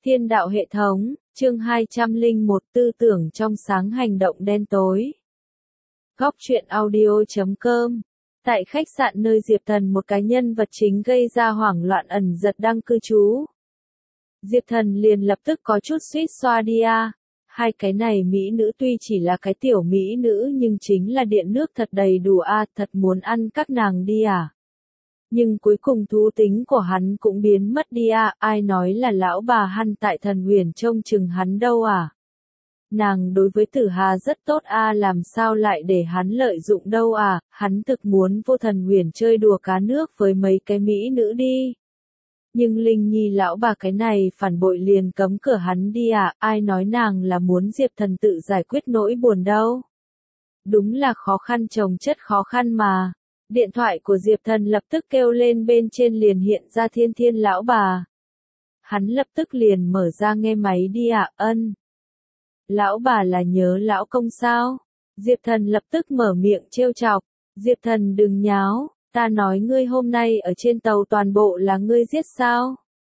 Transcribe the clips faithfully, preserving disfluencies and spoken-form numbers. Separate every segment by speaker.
Speaker 1: Thiên đạo hệ thống, chương hai trăm lẻ một tư tưởng trong sáng hành động đen tối. Góc truyện audio chấm com. Tại khách sạn nơi Diệp Thần một cái nhân vật chính gây ra hoảng loạn ẩn giật đang cư trú. Diệp Thần liền lập tức có chút suýt xoa đi à. Hai cái này mỹ nữ tuy chỉ là cái tiểu mỹ nữ nhưng chính là điện nước thật đầy đủ à, thật muốn ăn các nàng đi à. Nhưng cuối cùng thú tính của hắn cũng biến mất đi à, ai nói là lão bà hắn tại Thần Huyền trông chừng hắn đâu à. Nàng đối với Tử Hà rất tốt à, làm sao lại để hắn lợi dụng đâu à, hắn thực muốn vô Thần Huyền chơi đùa cá nước với mấy cái mỹ nữ đi. Nhưng Linh Nhi lão bà cái này phản bội liền cấm cửa hắn đi à, ai nói nàng là muốn Diệp Thần tự giải quyết nỗi buồn đâu. Đúng là khó khăn chồng chất khó khăn mà. Điện thoại của Diệp Thần lập tức kêu lên, bên trên liền hiện ra Thiên Thiên lão bà. Hắn lập tức liền mở ra nghe máy đi ạ, à, ân. Lão bà là nhớ lão công sao? Diệp Thần lập tức mở miệng trêu chọc. Diệp Thần đừng nháo, ta nói ngươi hôm nay ở trên tàu toàn bộ là ngươi giết sao?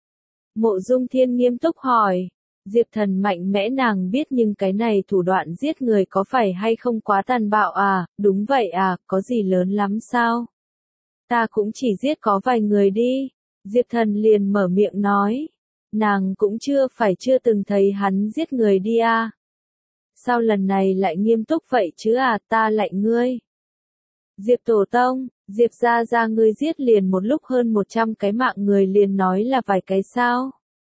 Speaker 1: Mộ Dung Thiên nghiêm túc hỏi. Diệp Thần mạnh mẽ nàng biết, nhưng cái này thủ đoạn giết người có phải hay không quá tàn bạo à, đúng vậy à, có gì lớn lắm sao? Ta cũng chỉ giết có vài người đi. Diệp Thần liền mở miệng nói. Nàng cũng chưa phải chưa từng thấy hắn giết người đi à. Sao lần này lại nghiêm túc vậy chứ à, ta lạy ngươi. Diệp Tổ Tông, Diệp gia gia ngươi giết liền một lúc hơn một trăm cái mạng người liền nói là vài cái sao?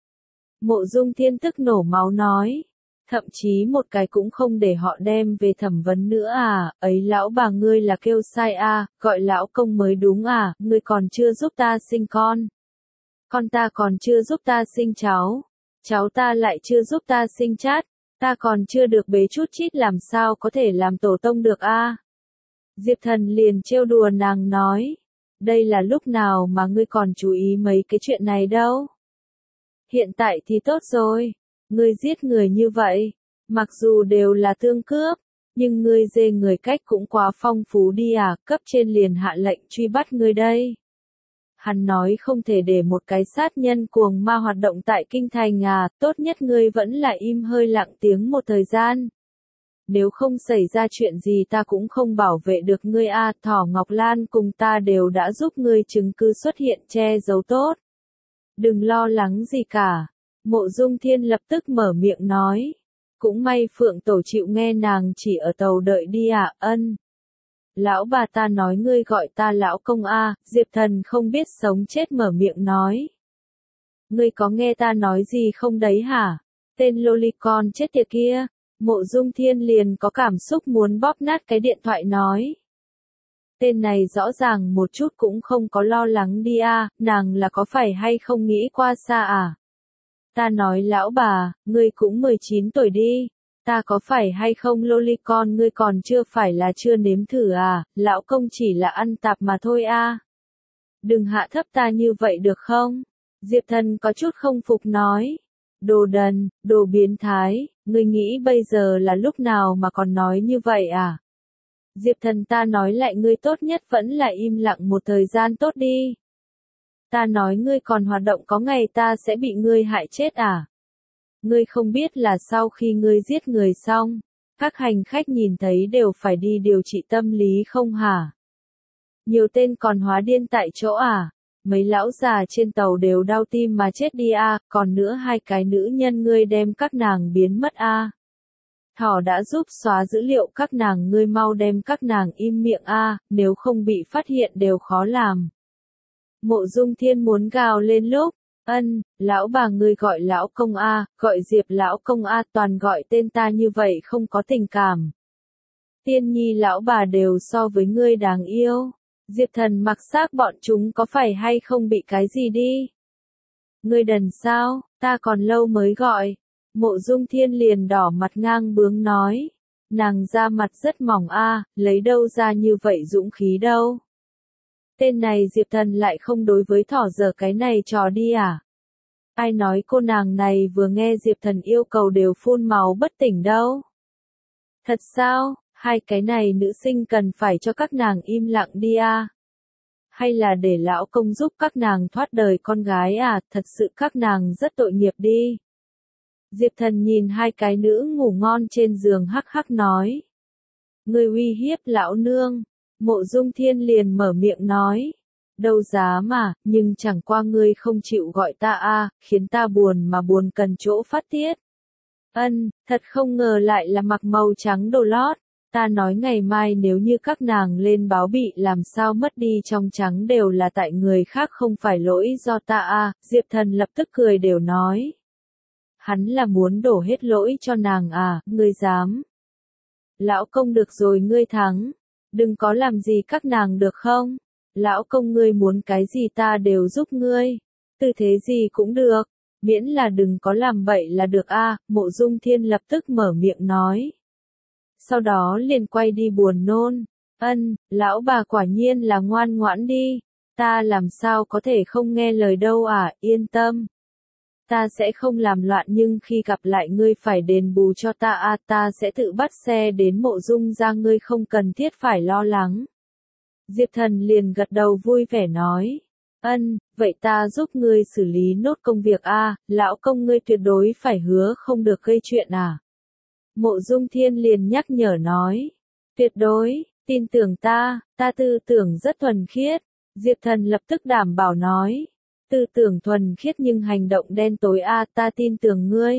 Speaker 1: Mộ Dung Thiên tức nổ máu nói. Thậm chí một cái cũng không để họ đem về thẩm vấn nữa à, ấy lão bà ngươi là kêu sai à, gọi lão công mới đúng à, ngươi còn chưa giúp ta sinh con. Con ta còn chưa giúp ta sinh cháu. Cháu ta lại chưa giúp ta sinh chát. Ta còn chưa được bế chút chít làm sao có thể làm tổ tông được à. Diệp Thần liền trêu đùa nàng nói. Đây là lúc nào mà ngươi còn chú ý mấy cái chuyện này đâu. Hiện tại thì tốt rồi, ngươi giết người như vậy, mặc dù đều là thương cướp, nhưng ngươi dê người cách cũng quá phong phú đi à, cấp trên liền hạ lệnh truy bắt ngươi đây. Hắn nói không thể để một cái sát nhân cuồng ma hoạt động tại kinh thành à, tốt nhất ngươi vẫn là im hơi lặng tiếng một thời gian. Nếu không xảy ra chuyện gì ta cũng không bảo vệ được ngươi à, Thỏ Ngọc Lan cùng ta đều đã giúp ngươi chứng cứ xuất hiện che giấu tốt. Đừng lo lắng gì cả. Mộ Dung Thiên lập tức mở miệng nói. Cũng may Phượng Tổ chịu nghe nàng chỉ ở tàu đợi đi à, ân. Lão bà ta nói ngươi gọi ta lão công a, à, Diệp Thần không biết sống chết mở miệng nói. Ngươi có nghe ta nói gì không đấy hả? Tên lolicon chết tiệt kia. Mộ Dung Thiên liền có cảm xúc muốn bóp nát cái điện thoại nói. Tên này rõ ràng một chút cũng không có lo lắng đi à, nàng là có phải hay không nghĩ qua xa à? Ta nói lão bà, ngươi cũng mười chín tuổi đi, ta có phải hay không lolicon ngươi còn chưa phải là chưa nếm thử à, lão công chỉ là ăn tạp mà thôi à. Đừng hạ thấp ta như vậy được không? Diệp Thần có chút không phục nói. Đồ đần, đồ biến thái, ngươi nghĩ bây giờ là lúc nào mà còn nói như vậy à? Diệp Thần ta nói lại ngươi tốt nhất vẫn là im lặng một thời gian tốt đi. Ta nói ngươi còn hoạt động có ngày ta sẽ bị ngươi hại chết à? Ngươi không biết là sau khi ngươi giết người xong, các hành khách nhìn thấy đều phải đi điều trị tâm lý không hả? Nhiều tên còn hóa điên tại chỗ à? Mấy lão già trên tàu đều đau tim mà chết đi à, còn nữa hai cái nữ nhân ngươi đem các nàng biến mất à? Thỏ đã giúp xóa dữ liệu các nàng, ngươi mau đem các nàng im miệng a, nếu không bị phát hiện đều khó làm. Mộ Dung Thiên muốn gào lên lúc, ân, lão bà ngươi gọi lão công a, gọi Diệp lão công a, toàn gọi tên ta như vậy không có tình cảm. Tiên Nhi lão bà đều so với ngươi đáng yêu. Diệp Thần mặc xác bọn chúng có phải hay không bị cái gì đi? Ngươi đần sao, ta còn lâu mới gọi. Mộ Dung Thiên liền đỏ mặt ngang bướng nói. Nàng da mặt rất mỏng a, à, lấy đâu ra như vậy dũng khí đâu. Tên này Diệp Thần lại không đối với thỏ giờ cái này trò đi à? Ai nói cô nàng này vừa nghe Diệp Thần yêu cầu đều phun máu bất tỉnh đâu. Thật sao, hai cái này nữ sinh cần phải cho các nàng im lặng đi à? Hay là để lão công giúp các nàng thoát đời con gái à, thật sự các nàng rất tội nghiệp đi. Diệp Thần nhìn hai cái nữ ngủ ngon trên giường hắc hắc nói. Ngươi uy hiếp lão nương. Mộ Dung Thiên liền mở miệng nói. Đâu giá mà, nhưng chẳng qua ngươi không chịu gọi ta a, khiến ta buồn mà buồn cần chỗ phát tiết. Ân, thật không ngờ lại là mặc màu trắng đồ lót. Ta nói ngày mai nếu như các nàng lên báo bị làm sao mất đi trong trắng đều là tại người khác không phải lỗi do ta a. Diệp Thần lập tức cười đều nói. Hắn là muốn đổ hết lỗi cho nàng à, ngươi dám. Lão công được rồi ngươi thắng. Đừng có làm gì các nàng được không? Lão công ngươi muốn cái gì ta đều giúp ngươi. Tư thế gì cũng được. Miễn là đừng có làm bậy là được a. Mộ Dung Thiên lập tức mở miệng nói. Sau đó liền quay đi buồn nôn. Ân, lão bà quả nhiên là ngoan ngoãn đi. Ta làm sao có thể không nghe lời đâu à, yên tâm. Ta sẽ không làm loạn nhưng khi gặp lại ngươi phải đền bù cho ta a, ta sẽ tự bắt xe đến Mộ Dung ra ngươi không cần thiết phải lo lắng. Diệp Thần liền gật đầu vui vẻ nói. Ân, vậy ta giúp ngươi xử lý nốt công việc a, lão công ngươi tuyệt đối phải hứa không được gây chuyện à. Mộ Dung Thiên liền nhắc nhở nói. Tuyệt đối, tin tưởng ta, ta tư tưởng rất thuần khiết. Diệp Thần lập tức đảm bảo nói. Tư tưởng thuần khiết nhưng hành động đen tối a, ta tin tưởng ngươi.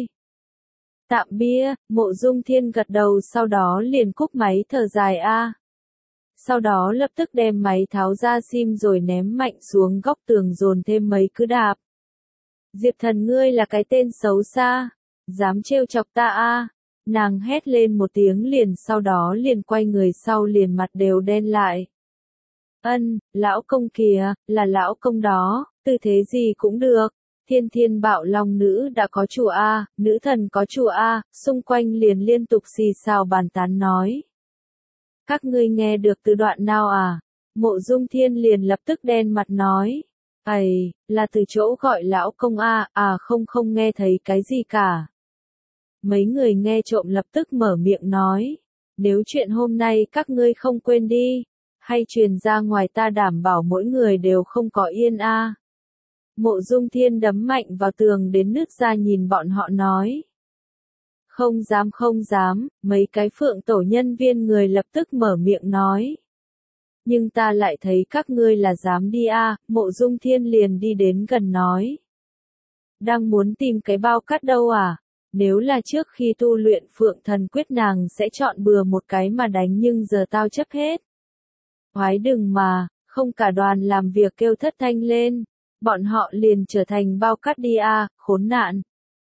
Speaker 1: Tạm bia, Mộ Dung Thiên gật đầu sau đó liền cúp máy thở dài a. Sau đó lập tức đem máy tháo ra sim rồi ném mạnh xuống góc tường dồn thêm mấy cứ đạp. Diệp Thần ngươi là cái tên xấu xa, dám trêu chọc ta a. Nàng hét lên một tiếng liền sau đó liền quay người sau liền mặt đều đen lại. Ân, lão công kìa, là lão công đó, tư thế gì cũng được. Thiên thiên bạo long nữ đã có chủ a, nữ thần có chủ a, xung quanh liền liên tục xì xào bàn tán nói. Các ngươi nghe được từ đoạn nào à? Mộ Dung Thiên liền lập tức đen mặt nói. Ây, là từ chỗ gọi lão công a, à không không nghe thấy cái gì cả. Mấy người nghe trộm lập tức mở miệng nói. Nếu chuyện hôm nay các ngươi không quên đi, hay truyền ra ngoài ta đảm bảo mỗi người đều không có yên a. À. Mộ Dung Thiên đấm mạnh vào tường đến nứt ra nhìn bọn họ nói. Không dám không dám, mấy cái phượng tổ nhân viên người lập tức mở miệng nói. Nhưng ta lại thấy các ngươi là dám đi a, à. Mộ Dung Thiên liền đi đến gần nói. Đang muốn tìm cái bao cát đâu à? Nếu là trước khi tu luyện phượng thần quyết nàng sẽ chọn bừa một cái mà đánh nhưng giờ tao chấp hết. Hoái đừng mà, không cả đoàn làm việc kêu thất thanh lên. Bọn họ liền trở thành bao cát đi a, à, khốn nạn.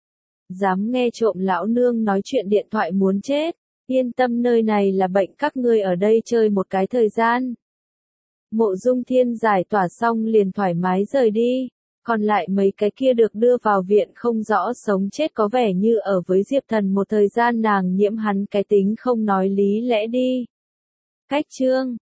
Speaker 1: Dám nghe trộm lão nương nói chuyện điện thoại muốn chết. Yên tâm nơi này là bệnh các ngươi ở đây chơi một cái thời gian. Mộ Dung Thiên giải tỏa xong liền thoải mái rời đi. Còn lại mấy cái kia được đưa vào viện không rõ sống chết có vẻ như ở với Diệp Thần một thời gian nàng nhiễm hắn cái tính không nói lý lẽ đi. Cách chương